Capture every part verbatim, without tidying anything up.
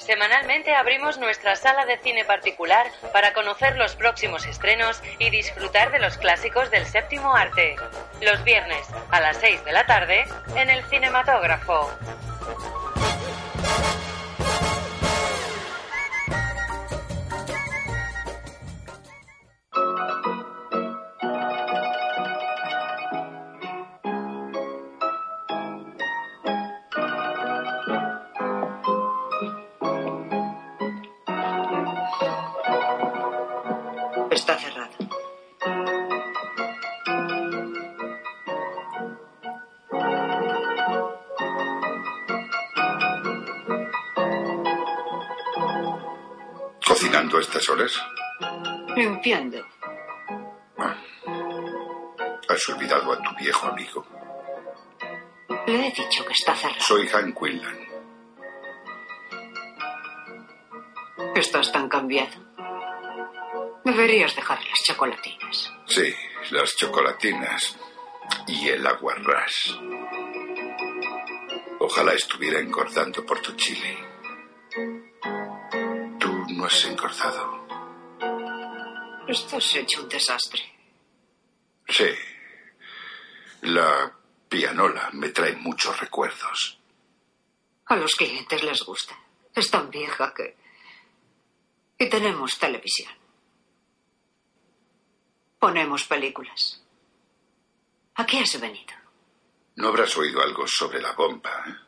Semanalmente abrimos nuestra sala de cine particular para conocer los próximos estrenos y disfrutar de los clásicos del séptimo arte. Los viernes a las seis de la tarde en el Cinematógrafo. Está cerrado. ¿Cocinando a estas horas? Limpiando. Ah. ¿Has olvidado a tu viejo amigo? Le he dicho que está cerrado. Soy Hank Quinlan. ¿Estás tan cambiado? Deberías dejar las chocolatinas. Sí, las chocolatinas y el aguarrás. Ojalá estuviera engordando por tu chili. Tú no has engordado. Estás hecho un desastre. Sí. La pianola me trae muchos recuerdos. A los clientes les gusta. Es tan vieja que... Y tenemos televisión. Ponemos películas. ¿A qué has venido? ¿No habrás oído algo sobre la bomba? ¿eh?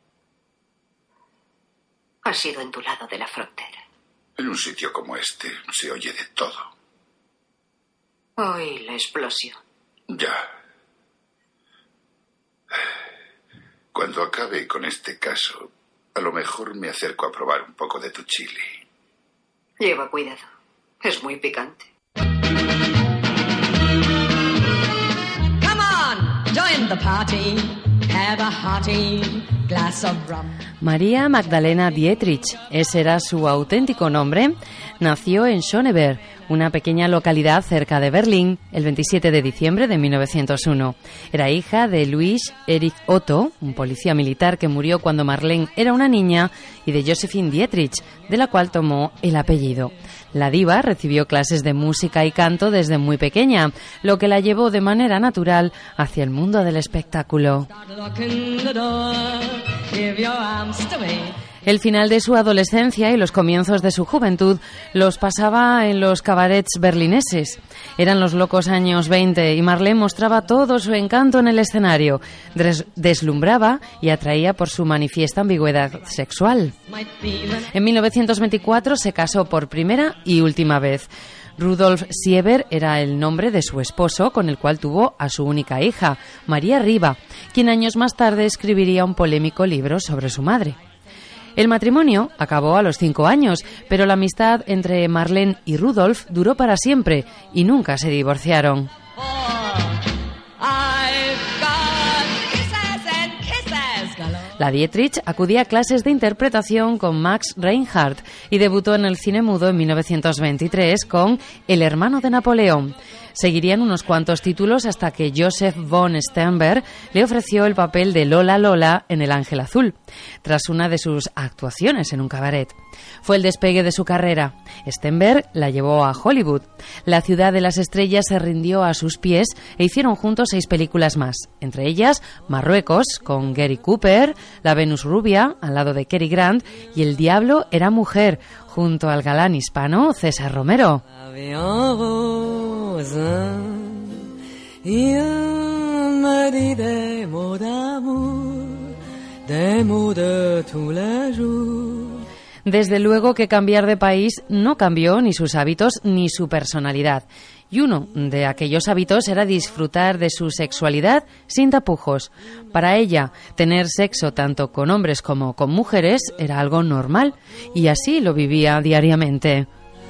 Has sido en tu lado de la frontera. En un sitio como este se oye de todo. Oí la explosión. Ya. Cuando acabe con este caso, a lo mejor me acerco a probar un poco de tu chili. Lleva cuidado. Es muy picante. Join the party, have a hearty glass of rum. María Magdalena Dietrich, ese era su auténtico nombre, nació en Schöneberg, una pequeña localidad cerca de Berlín, el veintisiete de diciembre de mil novecientos uno. Era hija de Luis Erich Otto, un policía militar que murió cuando Marlene era una niña, y de Josephine Dietrich, de la cual tomó el apellido. La diva recibió clases de música y canto desde muy pequeña, lo que la llevó de manera natural hacia el mundo del espectáculo. El final de su adolescencia y los comienzos de su juventud los pasaba en los cabarets berlineses. Eran los locos años veinte y Marlene mostraba todo su encanto en el escenario. Des- deslumbraba y atraía por su manifiesta ambigüedad sexual. En mil novecientos veinticuatro se casó por primera y última vez. Rudolf Sieber era el nombre de su esposo, con el cual tuvo a su única hija, María Riva, quien años más tarde escribiría un polémico libro sobre su madre. El matrimonio acabó a los cinco años, pero la amistad entre Marlene y Rudolf duró para siempre y nunca se divorciaron. La Dietrich acudía a clases de interpretación con Max Reinhardt y debutó en el cine mudo en mil novecientos veintitrés con El hermano de Napoleón. Seguirían unos cuantos títulos hasta que Joseph von Sternberg le ofreció el papel de Lola Lola en El ángel azul, tras una de sus actuaciones en un cabaret. Fue el despegue de su carrera. Sternberg la llevó a Hollywood. La ciudad de las estrellas se rindió a sus pies e hicieron juntos seis películas más, entre ellas Marruecos, con Gary Cooper, La Venus rubia, al lado de Cary Grant, y El diablo era mujer, junto al galán hispano César Romero. Desde luego que cambiar de país no cambió ni sus hábitos ni su personalidad. Y uno de aquellos hábitos era disfrutar de su sexualidad sin tapujos. Para ella, tener sexo tanto con hombres como con mujeres era algo normal, y así lo vivía diariamente.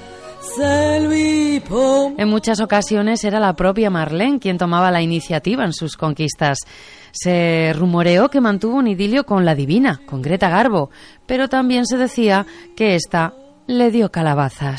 En muchas ocasiones era la propia Marlene quien tomaba la iniciativa en sus conquistas. Se rumoreó que mantuvo un idilio con la divina, con Greta Garbo, pero también se decía que ésta le dio calabazas.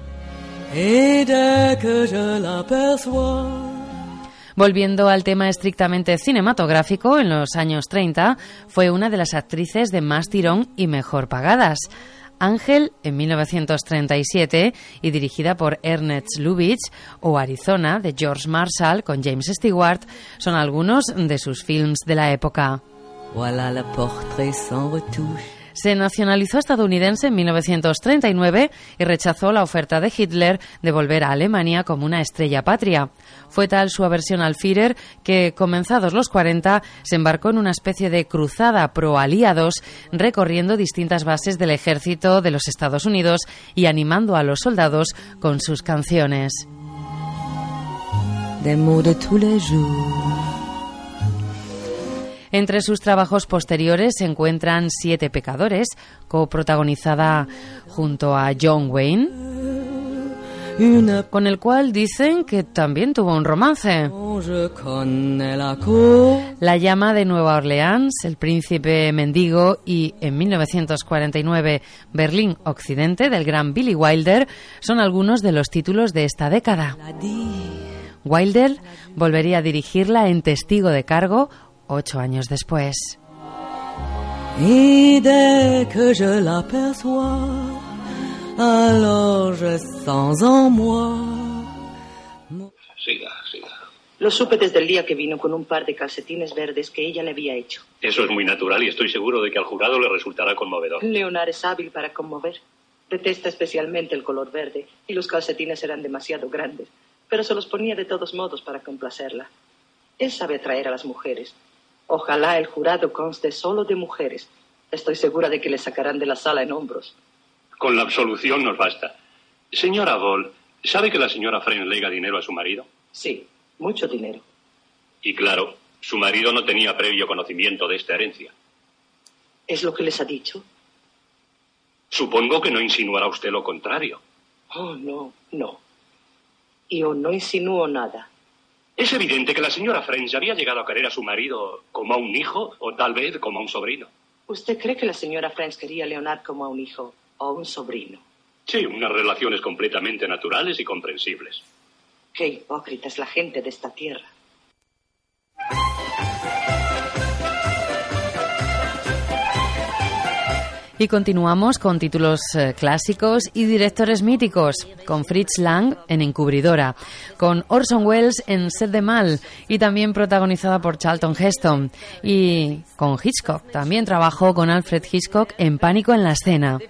Volviendo al tema estrictamente cinematográfico, en los años treinta fue una de las actrices de más tirón y mejor pagadas. Ángel en mil novecientos treinta y siete y dirigida por Ernest Lubitsch, o Arizona de George Marshall con James Stewart son algunos de sus films de la época. Voilà le portrait sans retouche. Se nacionalizó estadounidense en mil novecientos treinta y nueve y rechazó la oferta de Hitler de volver a Alemania como una estrella patria. Fue tal su aversión al Führer que, comenzados los cuarenta, se embarcó en una especie de cruzada pro-aliados, recorriendo distintas bases del ejército de los Estados Unidos y animando a los soldados con sus canciones. Des mots de tous les jours. Entre sus trabajos posteriores se encuentran Siete pecadores, coprotagonizada junto a John Wayne, con el cual dicen que también tuvo un romance. La llama de Nueva Orleans, El príncipe mendigo y, en mil novecientos cuarenta y nueve, Berlín Occidente, del gran Billy Wilder, son algunos de los títulos de esta década. Wilder volvería a dirigirla en Testigo de cargo ocho años después. Y dès que je l'aperçois, alors je sens en moi. Siga, siga. Lo supe desde el día que vino con un par de calcetines verdes que ella le había hecho. Eso es muy natural y estoy seguro de que al jurado le resultará conmovedor. Leonard es hábil para conmover. Detesta especialmente el color verde y los calcetines eran demasiado grandes, pero se los ponía de todos modos para complacerla. Él sabe atraer a las mujeres. Ojalá el jurado conste solo de mujeres. Estoy segura de que le sacarán de la sala en hombros. Con la absolución nos basta. Señora Ball, ¿sabe que la señora French lega dinero a su marido? Sí, mucho dinero. Y claro, su marido no tenía previo conocimiento de esta herencia. ¿Es lo que les ha dicho? Supongo que no insinuará usted lo contrario. Oh, no, no. Yo no insinúo nada. Es evidente que la señora French había llegado a querer a su marido como a un hijo o tal vez como a un sobrino. ¿Usted cree que la señora French quería a Leonard como a un hijo o un sobrino? Sí, unas relaciones completamente naturales y comprensibles. Qué hipócrita es la gente de esta tierra. Y continuamos con títulos eh, clásicos y directores míticos, con Fritz Lang en Encubridora, con Orson Welles en Set de Mal y también protagonizada por Charlton Heston, y con Hitchcock, también trabajó con Alfred Hitchcock en Pánico en la escena.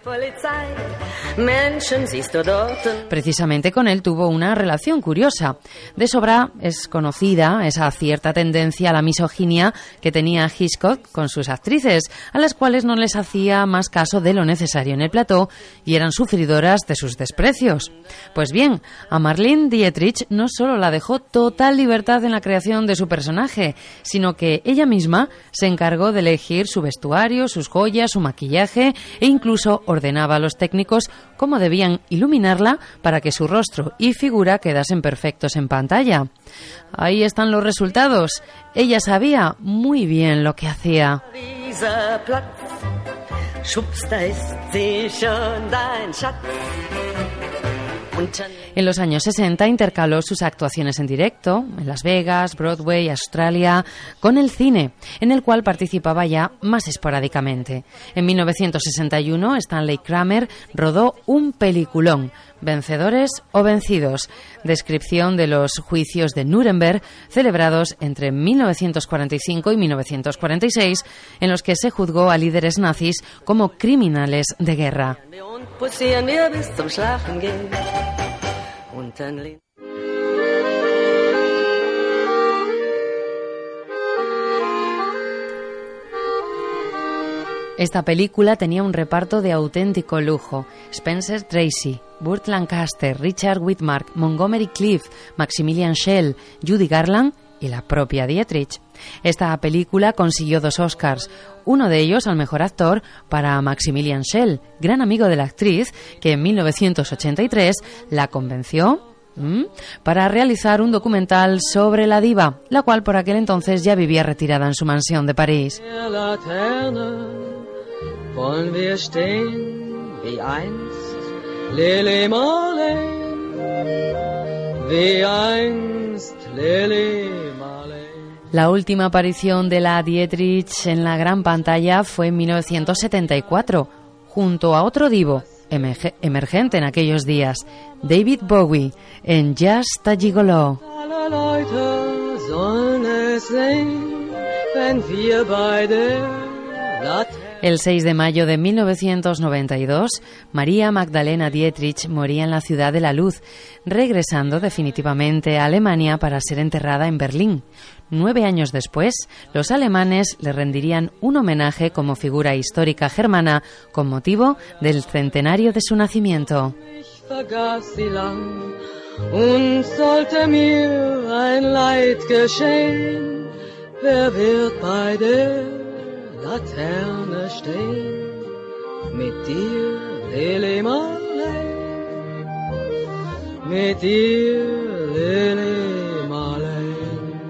Precisamente con él tuvo una relación curiosa. De sobra es conocida esa cierta tendencia a la misoginia que tenía Hitchcock con sus actrices, a las cuales no les hacía más caso de lo necesario en el plató y eran sufridoras de sus desprecios. Pues bien, a Marlene Dietrich no solo la dejó total libertad en la creación de su personaje, sino que ella misma se encargó de elegir su vestuario, sus joyas, su maquillaje e incluso ordenaba a los técnicos cómo debían iluminarla para que su rostro y figura quedasen perfectos en pantalla. Ahí están los resultados. Ella sabía muy bien lo que hacía. En los años sesenta intercaló sus actuaciones en directo en Las Vegas, Broadway, Australia, con el cine, en el cual participaba ya más esporádicamente. En mil novecientos sesenta y uno, Stanley Kramer rodó un peliculón, Vencedores o Vencidos, descripción de los juicios de Nuremberg celebrados entre mil novecientos cuarenta y cinco y mil novecientos cuarenta y seis, en los que se juzgó a líderes nazis como criminales de guerra. Esta película tenía un reparto de auténtico lujo. Spencer Tracy, Burt Lancaster, Richard Widmark, Montgomery Clift, Maximilian Schell, Judy Garland y la propia Dietrich. Esta película consiguió dos Oscars, uno de ellos al mejor actor para Maximilian Schell, gran amigo de la actriz, que en mil novecientos ochenta y tres la convenció ¿m? para realizar un documental sobre la diva, la cual por aquel entonces ya vivía retirada en su mansión de París. La última aparición de la Dietrich en la gran pantalla fue en mil novecientos setenta y cuatro, junto a otro divo emergente en aquellos días, David Bowie, en Just a Gigolo. El seis de mayo de mil novecientos noventa y dos, María Magdalena Dietrich moría en la Ciudad de la Luz, regresando definitivamente a Alemania para ser enterrada en Berlín. Nueve años después, los alemanes le rendirían un homenaje como figura histórica germana con motivo del centenario de su nacimiento. Laterne stehen, mit dir, Lili Marleen, mit dir, Lili Marleen.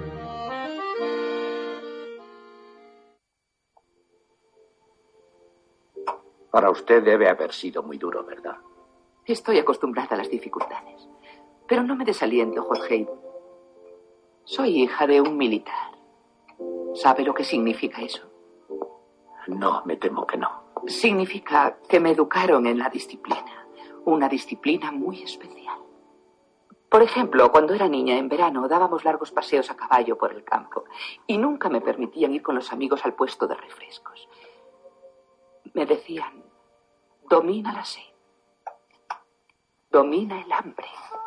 Para usted debe haber sido muy duro, ¿verdad? Estoy acostumbrada a las dificultades, pero no me desaliento, Jorge. Soy hija de un militar. ¿Sabe lo que significa eso? No, me temo que no. Significa que me educaron en la disciplina, una disciplina muy especial. Por ejemplo, cuando era niña en verano dábamos largos paseos a caballo por el campo y nunca me permitían ir con los amigos al puesto de refrescos. Me decían, domina la sed, domina el hambre,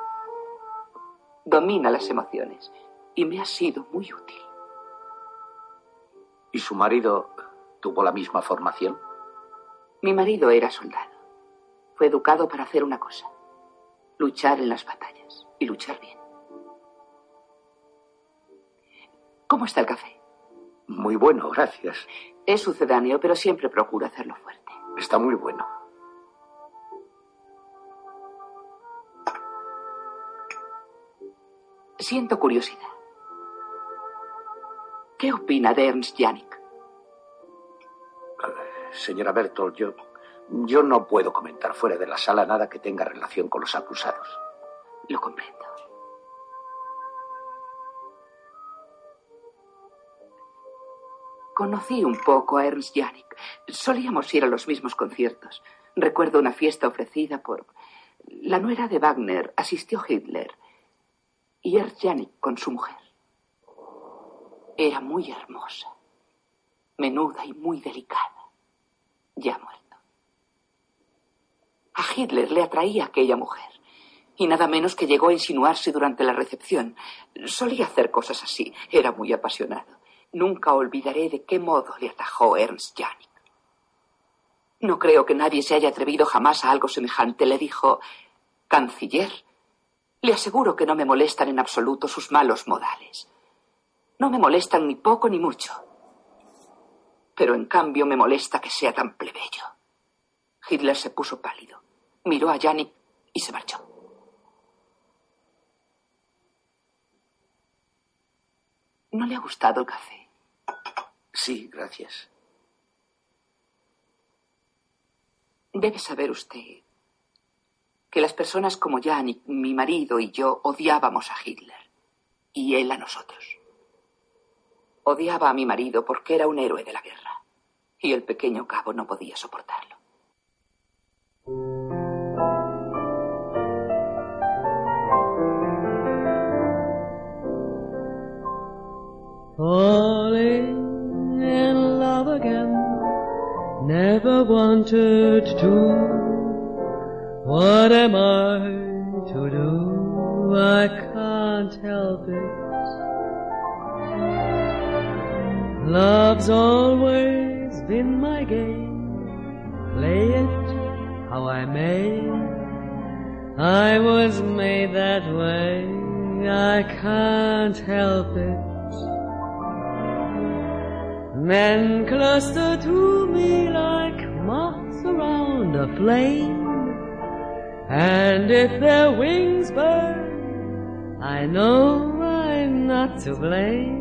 domina las emociones, y me ha sido muy útil. ¿Y su marido tuvo la misma formación? Mi marido era soldado. Fue educado para hacer una cosa: luchar en las batallas, y luchar bien. ¿Cómo está el café? Muy bueno, gracias. Es sucedáneo, pero siempre procuro hacerlo fuerte. Está muy bueno. Siento curiosidad. ¿Qué opina de Ernst Janisch? Señora Bertolt, yo, yo no puedo comentar fuera de la sala nada que tenga relación con los acusados. Lo comprendo. Conocí un poco a Ernst Janisch. Solíamos ir a los mismos conciertos. Recuerdo una fiesta ofrecida por la nuera de Wagner. Asistió Hitler y Ernst Janisch con su mujer. Era muy hermosa, menuda y muy delicada. Ya muerto. A Hitler le atraía aquella mujer, y nada menos que llegó a insinuarse durante la recepción. Solía hacer cosas así, era muy apasionado. Nunca olvidaré de qué modo le atajó Ernst Janisch. No creo que nadie se haya atrevido jamás a algo semejante. Le dijo, canciller, le aseguro que no me molestan en absoluto sus malos modales. No me molestan ni poco ni mucho. Pero en cambio me molesta que sea tan plebeyo. Hitler se puso pálido, miró a Janisch y se marchó. ¿No le ha gustado el café? Sí, gracias. Debe saber usted que las personas como Janisch, mi marido y yo odiábamos a Hitler y él a nosotros. Odiaba a mi marido porque era un héroe de la guerra y el pequeño cabo no podía soportarlo. Falling in love again, never wanted to. What am I to do? I can't help it. Love's always been my game, play it how I may. I was made that way, I can't help it. Men cluster to me like moths around a flame, and if their wings burn, I know I'm not to blame.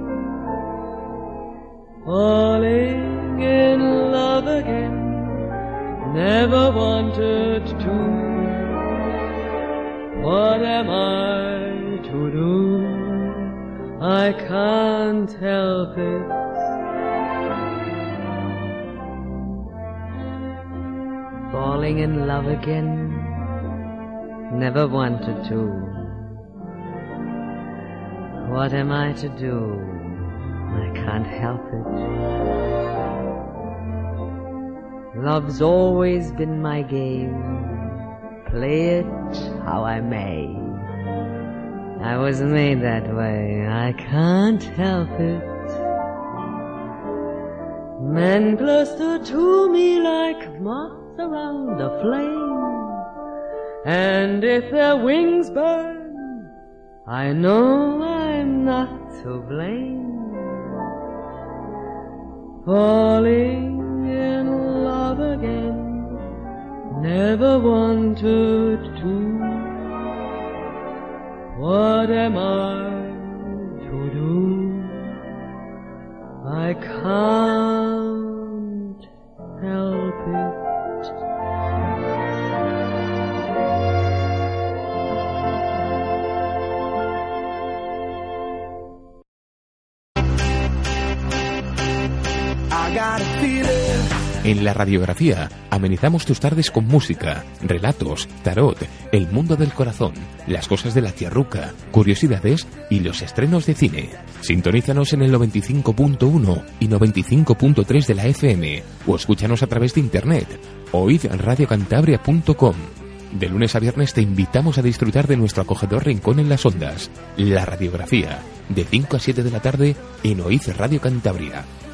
Falling in love again, never wanted to. What am I to do? I can't help it. falling in love again. Never wanted to. What am I to do? I can't help it. Love's always been my game. Play it how I may. I was made that way. I can't help it. Men cluster to me like moths around a flame. And if their wings burn, I know I'm not to blame. Falling in love again, never wanted to. What am I to do? I can't help it. En la radiografía amenizamos tus tardes con música, relatos, tarot, el mundo del corazón, las cosas de la tierruca, curiosidades y los estrenos de cine. Sintonízanos en el noventa y cinco punto uno y noventa y cinco punto tres de la F M o escúchanos a través de internet. Oíd radio cantabria punto com. De lunes a viernes te invitamos a disfrutar de nuestro acogedor rincón en las ondas, la radiografía, de cinco a siete de la tarde en Oíd Radio Cantabria.